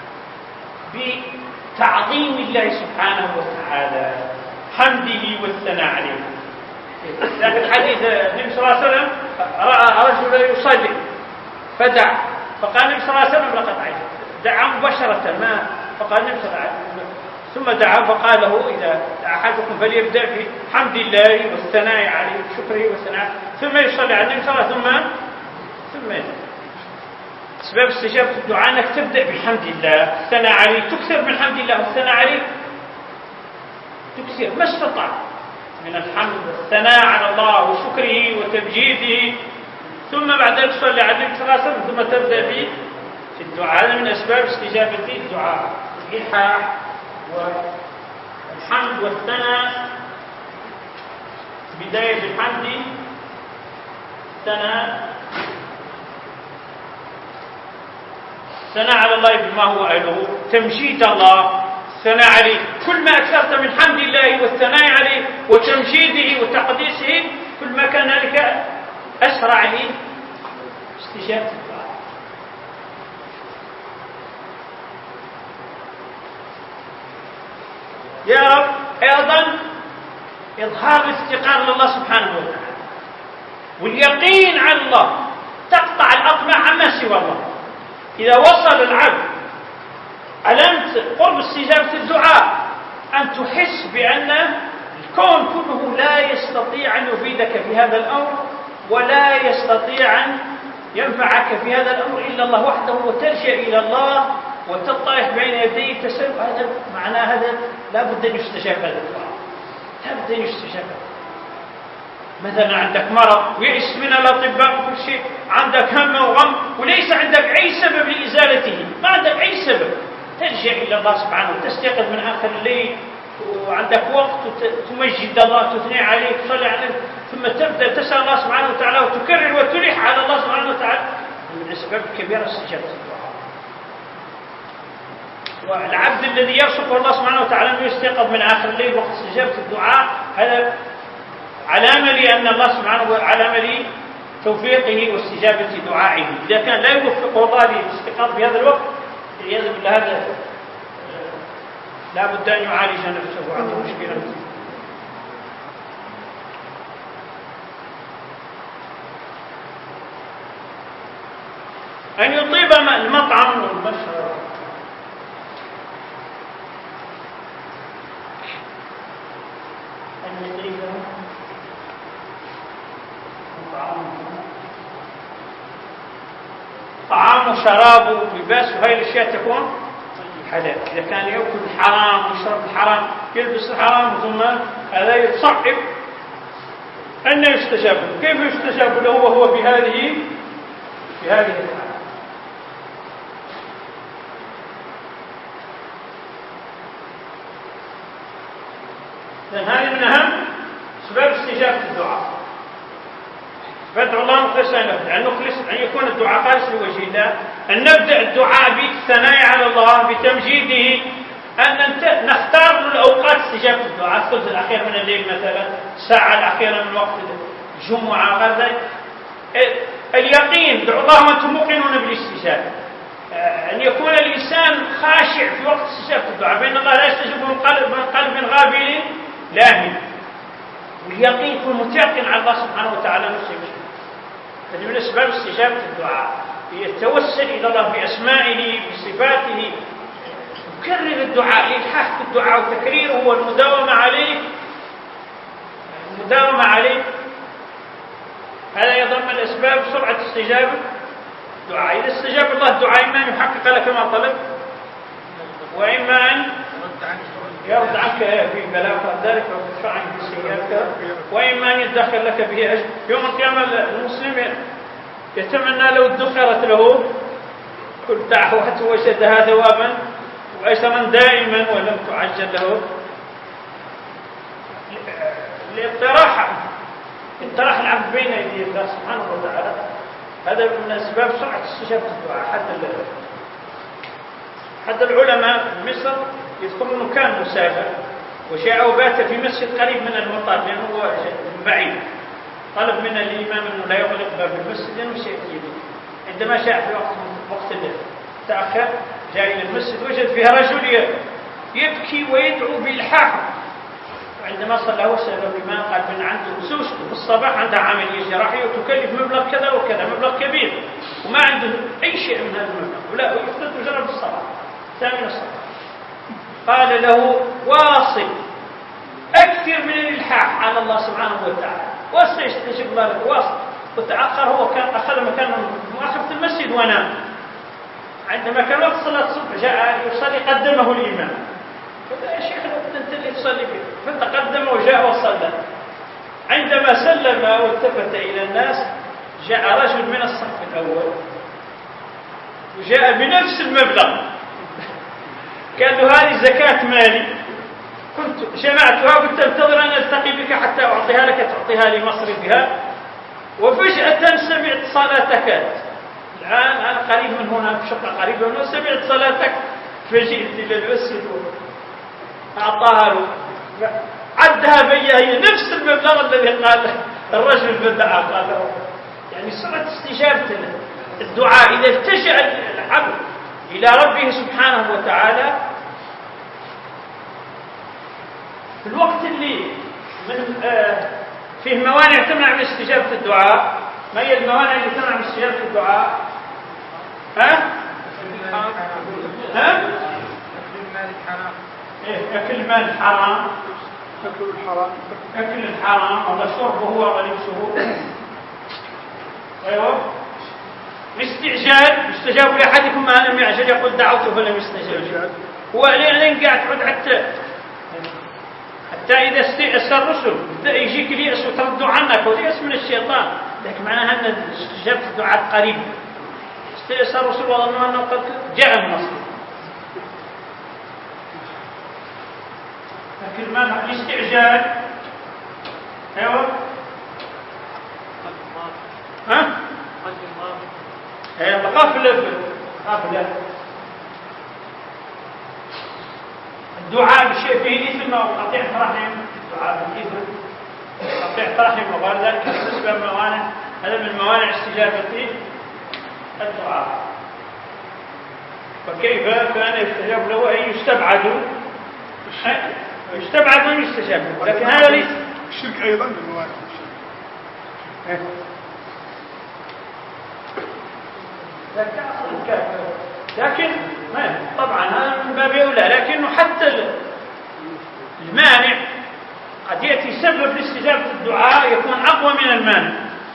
بتعظيم الله سبحانه وتعالى، حمده والثناء عليه. لكن حديث النبي صلى الله عليه وسلم رأى رجل يصلي فدعا، فقال النبي صلى الله عليه وسلم لقد عجب، دعا مباشرة ما فقال النبي صلى الله عليه وسلم ثم دعا فقال له إذا أحدكم فليبدأ بحمد الله والثناء عليه وشكره والثناء ثم يصلي على النبي صلى الله عليه وسلم ثم أسباب استجابة الدعاء أنك تبدأ بحمد الله، الثناء عليه، تكثر من حمد الله والثناء عليه، تكثر ما استطعت من الحمد والثناء على الله وشكره وتمجيده، ثم بعد ذلك تصلي على النبي صلى الله عليه وسلم ثم تبدأ في الدعاء. هذا من أسباب استجابة الدعاء، الإلحاح والحمد والثناء، بداية بالحمد، ثناء على الله بما هو أهله، تمجيد الله، الثناء عليه. كل ما أكثرت من حمد الله والثناء عليه وتمجيده وتقديسه كل ما كان ذلك أسرع لي استجابة الدعاء. يا رب أيضا إظهار الافتقار لله سبحانه وتعالى واليقين على الله، تقطع الأطماع عما سوى الله. إذا وصل العبد علامة قرب استجابة الدعاء أن تحس بأن الكون كله لا يستطيع أن يفيدك في هذا الأمر ولا يستطيع أن ينفعك في هذا الأمر إلا الله وحده، وتلجأ إلى الله وتطرح بين يديه تسأل. هذا معناه هذا لا بد أن يستجاب هذا الدعاء، لا بد أن يستجاب. مثلا عندك مرض ويئس من الأطباء وكل شيء، عندك هم وغم وليس عندك أي سبب لإزالته، ما عندك أي سبب، تلجأ إلى الله سبحانه وتستيقظ من آخر الليل وعندك وقت تمجد الله، تثني عليه، تصلي عليه، ثم تبدأ تسأل الله سبحانه وتعالى وتكرر وتلح على الله سبحانه وتعالى. من الأسباب الكبيرة استجابة الدعاء. والعبد الذي يرزقه الله سبحانه وتعالى أنه يستيقظ من آخر الليل وقت استجابة الدعاء، هذا علامة لأن الله سبحانه وتعالى توفيقه واستجابة دعائه. إذا كان لا يوفقه الله للاستيقاظ في هذا الوقت والعياذ بالله هذا لا بد أن يعالج نفسه، عنده مشكلة. أن يطيب المطعم والمشرب، أن يطيب طعام وشراب ولباس، وهي الأشياء تكون حلال. إذا كان يأكل الحرام ويشرب الحرام يلبس الحرام ثم هذا يتصعب أن يستجاب له. كيف يستجاب له وهو في هذه الحالة؟ لأن هذه من أهم أسباب استجابة الدعاء. فادعوا الله مخلصا له، أن يكون الدعاء خالص لوجه الله، أن نبدأ الدعاء بالثناء على الله بتمجيده، أن نختار الأوقات استجابة الدعاء، الثلث الأخير من الليل مثلا، الساعة الأخيرة من وقت الجمعة، هذا اليقين. دعوا الله وأنتم موقنون بالاستجابة. أن يكون الإنسان خاشع في وقت استجابة الدعاء، بأن الله لا يستجيب من قلب غافل لاهٍ، واليقين يكون متيقن على الله سبحانه وتعالى نفسه. هذه من أسباب استجابة الدعاء، يتوسل إلى الله بأسمائه بصفاته، يكرر الدعاء، الإلحاح بالدعاء وتكريره والمداومة عليه. هذا يضمن أسباب سرعة استجابة الدعاء. إذا استجاب الله الدعاء إما أن يحقق لك ما طلب، وإما أن يرد عنك في بلاغ ذلك ويدفع عنك سيئاتك، وإما أن يدخل لك به أجر. يوم القيامة المسلم يتمنى لو ادخرت له كل دعوة وجدها ثوابا وأجرا دائما ولم تعجل له. اقتراح العبد بين يدي الله سبحانه وتعالى هذا من أسباب سرعة استجابة الدعاء. حتى العلماء في مصر يذكرون أنه كان مسافر وجاء وبات في مسجد قريب من المطار لأنه هو بعيد، طلب من الإمام أنه لا يغلق باب المسجد لأنه سيأتي. عندما جاء في وقت تأخر جاء إلى المسجد وجد فيها رجل يبكي ويدعو بإلحاح. وعندما صلى وسأل الإمام قال من عنده زوجته في الصباح عندها عملية جراحية وتكلف مبلغ كذا وكذا، مبلغ كبير، وما عنده أي شيء من هذا المبلغ ولا يفتد وجرب في الصباح ثامن الصباح. قال له واصل أكثر من الإلحاح على الله سبحانه وتعالى وسيستجيب الله لك، واصل. وتأخر، هو كان أخذ مكانه مؤخر في المسجد ونام. عندما كان وقت صلاة الصبح جاء يصلي قدمه الإمام، قال يا شيخ أنت اللي تصلي به، فتقدم وجاء وصلى. عندما سلم والتفت إلى الناس جاء رجل من الصف الأول وجاء بنفس المبلغ، قال له هذه زكاة مالي كنت جمعتها كنت انتظر أن ألتقي بك حتى أعطيها لك تعطيها لمصرفها، وفجأة سمعت صلاتك. الآن أنا قريب من هنا في شقة قريبة منه، سمعت صلاتك فجئت إلى المسجد أعطاها له، عدها بي هي نفس المبلغ الذي قال الرجل بالدعاء. قال يعني سرعة استجابة الدعاء إذا التجأ العبد إلى ربه سبحانه وتعالى في الوقت اللي فيه موانع تمنع من استجابة الدعاء. ما هي الموانع اللي تمنع من استجابة الدعاء؟ أكل المال الحرام، أكل الحرام ولا شربه ولبسه. أيوه. الاستعجال، يستجاب لأحدكم ما لم يعجل، يقول دعوته فلم يستجاب. هو لين قاعد تعود حتى إذا استيأس الرسل بدأ يجيك اليأس وتردوا عنك، واليأس من الشيطان، لكن معناها أن استجابة الدعاء قريب. استيأس الرسل وظنوا أنه قد جاء النصر. لكن ما الاستعجال. أيوه. غفلة. الدعاء بشيء فيه إثم وقطيع رحم، الدعاء بالإثم قطيع رحم وغير ذلك بالنسبة للموانع. هذا من موانع استجابة الدعاء. فكيف كان يستجاب له أن يستبعد من يستجاب له، لكن هذا ليس الشرك أيضا من موانع لكن طبعا هذا من باب أولى، لكنه حتى المانع قد يأتي سبب لاستجابة الدعاء يكون أقوى من المانع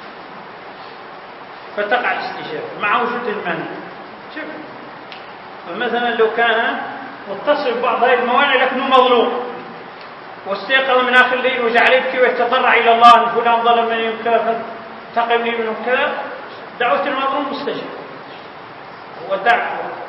فتقع الاستجابة مع وجود المانع. شوف فمثلا لو كان متصل ببعض هذه الموانع لكنه مظلوم واستيقظ من آخر الليل وجعل يبكي ويتضرع إلى الله أن فلان ظلمني وكذا فانتقمني منه كذا، دعوة المظلوم مستجابة. هو دعوة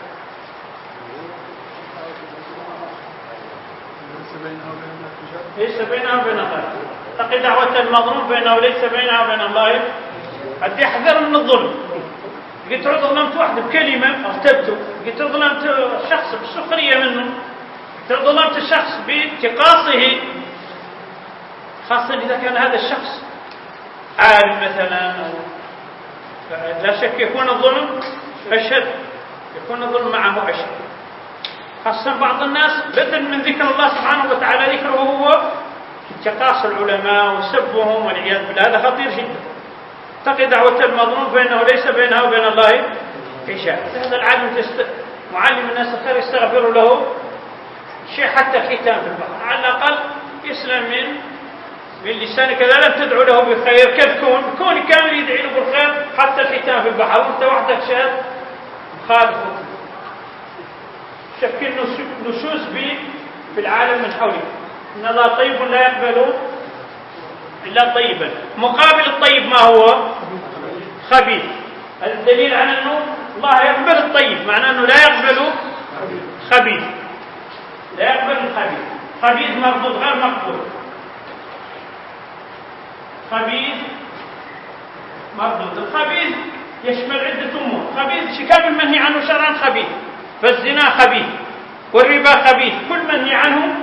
ليس بينها وبين الله. تقي دعوة المظلوم فإنه ليس بينها وبين الله. قد يحذر من الظلم. قلت ظلمت واحد بكلمة اغتبته، قلت ظلمت شخص بالسخرية منه، قلت ظلمت الشخص بانتقاصه، خاصة إذا كان هذا الشخص عالم مثلا، لا شك يكون الظلم أشد، يكون الظلم معه أشد. خاصة بعض الناس بدل من ذكر الله سبحانه وتعالى ذكره هو انتقاص العلماء وسبهم والعياذ بالله، هذا خطير جدا. تقي دعوة المظلوم فإنه ليس بينها وبين الله حجاب. هذا العالم معلم الناس الخير يستغفر له شيء حتى الختام في البحر، على الأقل يسلم من لسانك إذا لم تدعو له بخير كون كامل يدعي له بالخير حتى الختام في البحر وانت وحدك شاذ مخالف. شكل نشوز في العالم من حولك. إن الله طيب لا يقبل إلا طيبا. مقابل الطيب ما هو؟ خبيث. هذا الدليل على أنه الله يقبل الطيب، معناه أنه لا يقبل خبيث، لا يقبل الخبيث. خبيث مردود غير مقبول، خبيث مردود. الخبيث يشمل عدة أمور. خبيث شكاب المنهي عنه شرعا خبيث، فالزنا خبيث والربا خبيث، كل منهي عنه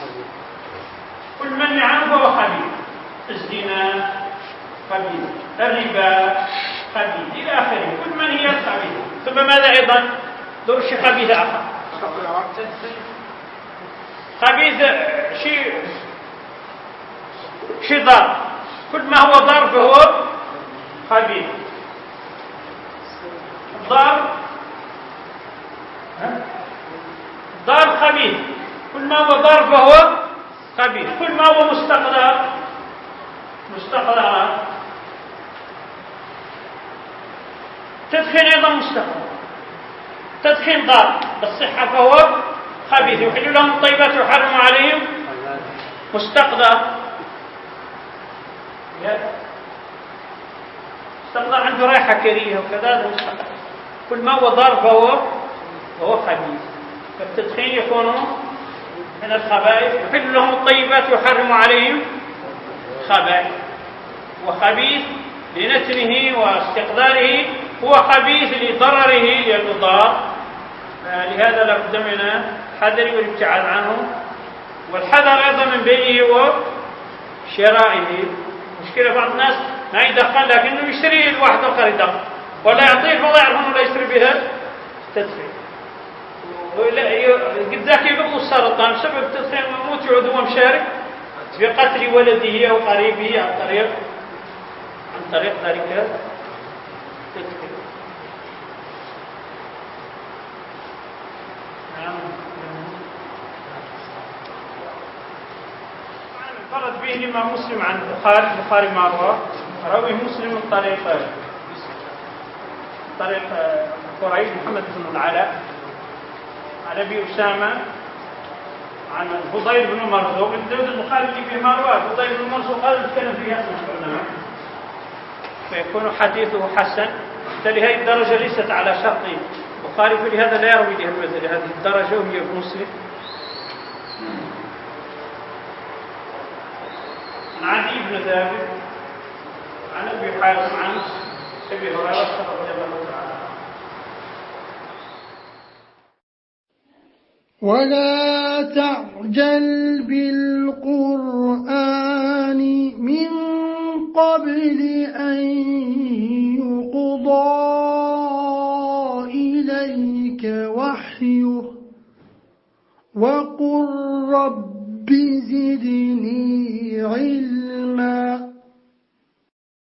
فهو خبيث. الزنا خبيث، الربا خبيث، إلى آخره، كل منهي خبيث. ثم ماذا أيضا؟ دور شيء خبيث آخر. خبيث شيء ضار، كل ما هو ضار فهو خبيث. ضار خبيث، كل ما هو ضار فهو خبيث. كل ما هو مستقذر. تدخين أيضا مستقذر، تدخين ضار بالصحة فهو خبيث. يحل لهم الطيبات ويحرم عليهم مستقذر. مستقذر عنده رائحة كريهة وكذا. كل ما هو ضار فهو خبيث. فالتدخين يكون من الخبائث. يحل لهم الطيبات ويحرم عليهم خبائث. وخبيث لنتنه واستقذاره، هو خبيث لضرره لأنه ضار. لهذا لا بد من الحذر والابتعاد عنه، والحذر أيضا من بيعه وشرائه. مشكلة بعض الناس ما يدخل، لكنه يشتري الواحد آخر يدخل ولا يعطيه، فلا يعرف أنه لا يشتري بها التدخين. قد ذاك يقضوا السرطان بسبب التدخين، ويموت يعود وهو مشارك بقتل ولده أو قريبه عن طريق ذلك التدخين. فرد به الإمام مسلم عن البخاري ما رواه مسلم من طريق قريش محمد بن العلاء عن أبي أسامة عن فضيل بن مرزوق. البخاري اللي فيه ما رواه فضيل بن مرزوق قال نتكلم فيه أحسن، فيكون حديثه حسن. فلهذه الدرجة ليست على شرط البخاري، فلهذا لا يروي لهذه الدرجة وهي في مسلم. عن علي بن ثابت عن أبي حازم عن أبي هريرة رضي الله تعالى. ولا تعجل بالقرآن من قبل أن يقضى إليك وحيه وقل رب زدني علما